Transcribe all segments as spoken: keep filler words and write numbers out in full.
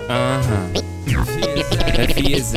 Aha. F I Z.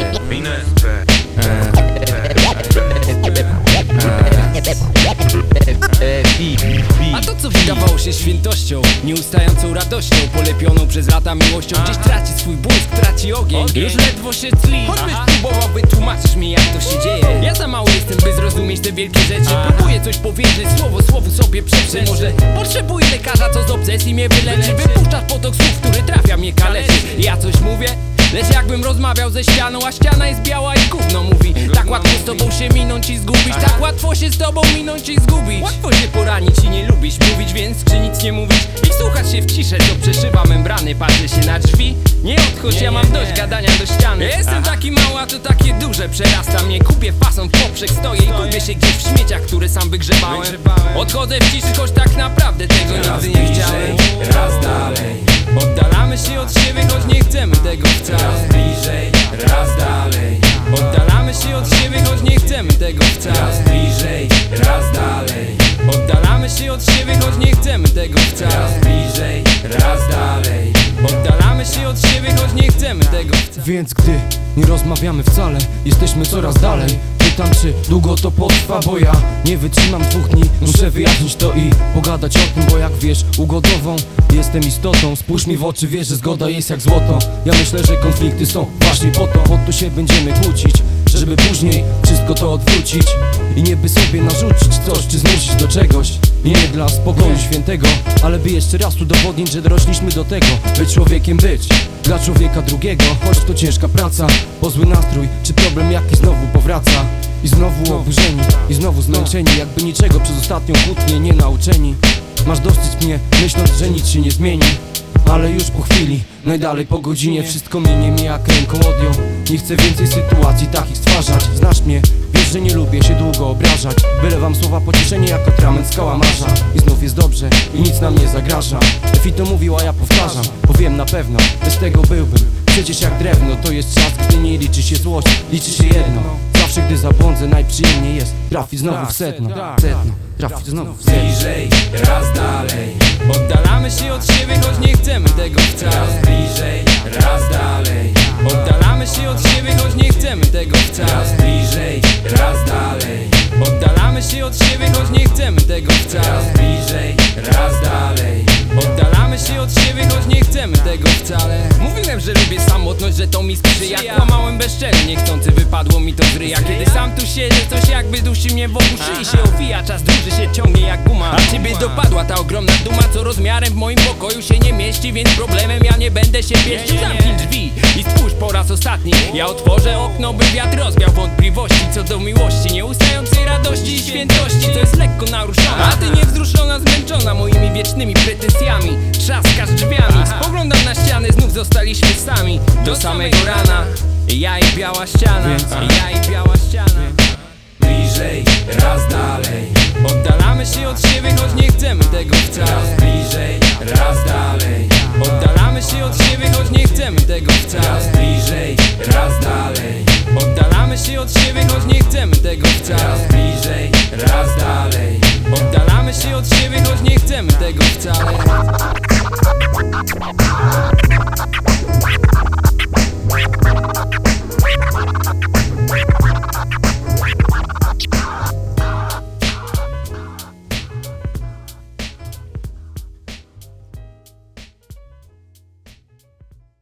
A to co wydawało się świętością, nieustającą radością, polepioną przez lata miłością, gdzieś traci swój błysk, traci ogień, już ledwo się tli. Choćbyś próbował, wytłumaczysz mi, jak to się dzieje. Ja za mały jestem, by zrozumieć te wielkie rzeczy. Próbuję coś powiedzieć, słowo słowu sobie przeprzeć. Może potrzebuję lekarza, co z obsesji mnie wyleczy. Wypuszczasz potok słów, który trafia mnie kaleczy. Ja coś mówię, lecz jakbym rozmawiał ze ścianą, a ściana jest biała i gówno mówi. Tak łatwo z tobą się minąć i zgubić, tak łatwo się z tobą minąć i zgubić. Łatwo się poranić i nie lubić mówić, więc czy nic nie mówić i wsłuchać się w ciszę, co przeszywa membrany. Patrzę się na drzwi, nie odchodź, ja mam dość gadania do ściany. Ja jestem taki mały, a to takie duże, przerasta mnie. Kupię fason, w poprzek stoję i gubię się gdzieś w śmieciach, które sam wygrzebałem. Odchodzę w ciszy, choć tak naprawdę tego nigdy nie chciałem. Raz dalej, oddalamy się od siebie, choć nie chcemy tego wcale. raz bliżej, raz dalej, oddalamy się od siebie, choć nie chcemy tego wcale. raz bliżej, raz dalej, oddalamy się od siebie, choć nie chcemy tego wcale. raz bliżej, raz dalej, oddalamy się od siebie, choć nie chcemy tego wcale. Więc gdy nie rozmawiamy wcale, jesteśmy coraz dalej. Pytam, czy długo to potrwa, bo ja nie wytrzymam dwóch dni. Muszę wyjaśnić to i pogadać o tym, bo jak wiesz, ugodową jestem istotą. Spójrz mi w oczy, wiesz, że zgoda jest jak złoto. Ja myślę, że konflikty są właśnie po to, po to się będziemy kłócić, żeby później wszystko to odwrócić i nie by sobie narzucić coś, czy zmusić do czegoś. I nie dla spokoju świętego, ale by jeszcze raz udowodnić, że dorośliśmy do tego, by człowiekiem być dla człowieka drugiego. Choć to ciężka praca, po zły nastrój, czy problem jaki znowu powraca. I znowu oburzeni, i znowu zmęczeni, jakby niczego przez ostatnią kłótnię nie nauczeni. Masz dosyć mnie, myśląc, że nic się nie zmieni, ale już po chwili, najdalej po godzinie, wszystko minie mnie jak ręką odjął. Nie chcę więcej sytuacji takich stwarzać. Znasz mnie, wiesz, że nie lubię się długo obrażać. Wylewam słowa pocieszenie jak atrament z kałamarza. I znów jest dobrze i nic nam nie zagraża. Efi to mówił, a ja powtarzam, bo wiem na pewno, bez tego byłbym przecież jak drewno. To jest czas, gdy nie liczy się złość, liczy się jedno. Zawsze gdy zabłądzę, najprzyjemniej jest trafić znowu w sedno. Sedno, trafić znowu w sedno. bliżej, raz dalej, Oddalamy się od siebie, choć nie chcemy tego wcale. raz bliżej, raz dalej, Oddalamy się od siebie, choć nie chcemy tego wcale. raz bliżej, raz dalej, Oddalamy się od siebie, choć nie chcemy tego wcale. raz bliżej, raz dalej, Oddalamy się od siebie, choć nie chcemy tego wcale. Mówiłem, że lubię samotność, że to mi sprzyja. Kłamałem bezczelnie, chcący wypadło mi to z ryja. Kiedy sam tu siedzę, coś jakby dusi mnie wokół szyi się owija. Czas dłuży się ciągnie jak guma. A ciebie dopadła ta ogromna duma, co rozmiarem w moim pokoju się nie mieści. Więc problemem ja nie będę się pieścił. Zamknij drzwi i spójrz po raz ostatni. Ja otworzę okno, by wiatr rozwiał wątpliwości co do miłości, nieustającej radości i świętości, co jest lekko naruszona. A ty niewzruszona, zmęczona moimi wiecznymi pretensjami, trzaskasz drzwiami. Spoglądam na ścianę, znów zostaliśmy sami do samego rana. Ja i biała ściana, ja i biała ściana. bliżej, raz dalej, Oddalamy się od siebie, choć nie chcemy tego raz wcale. bliżej, raz dalej, Oddalamy się